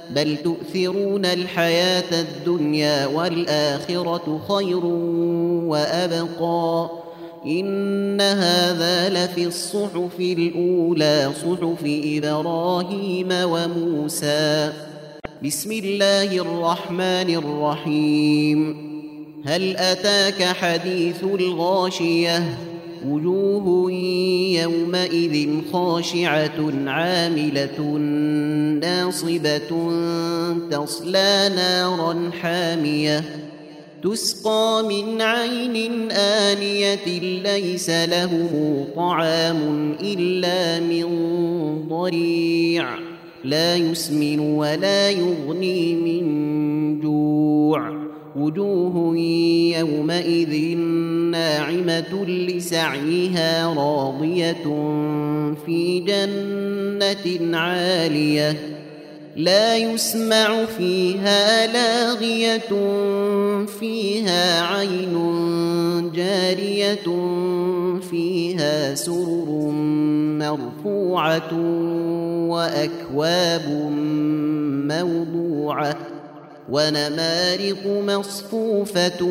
بل تؤثرون الحياة الدنيا والآخرة خير وأبقى إن هذا لفي الصحف الأولى صحف إبراهيم وموسى. بسم الله الرحمن الرحيم. هل أتاك حديث الغاشية وجوه يومئذ خاشعة عاملة ناصبة تصلى نارا حامية تسقى من عين آنية ليس لهم طعام إلا من ضريع لا يسمن ولا يغني من جوع وجوه يومئذ ناعمة لسعيها راضية في جنة عالية لا يسمع فيها لاغية فيها عين جارية فيها سرر مرفوعة وأكواب موضوعة ونمارق مصفوفة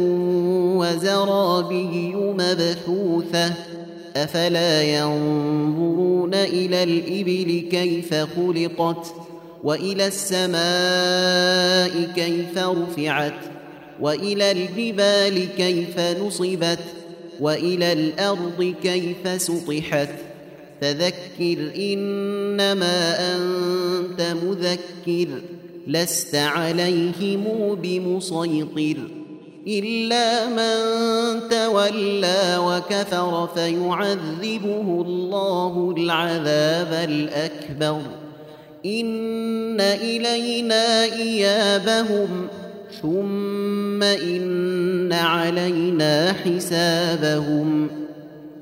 وزرابي مبثوثة أفلا ينظرون إلى الإبل كيف خلقت وإلى السماء كيف رفعت وإلى الجبال كيف نصبت وإلى الأرض كيف سطحت فذكر إنما أنت مذكر لست عليهم بمسيطر إلا من تولى وكفر فيعذبه الله العذاب الأكبر إن إلينا إيابهم ثم إن علينا حسابهم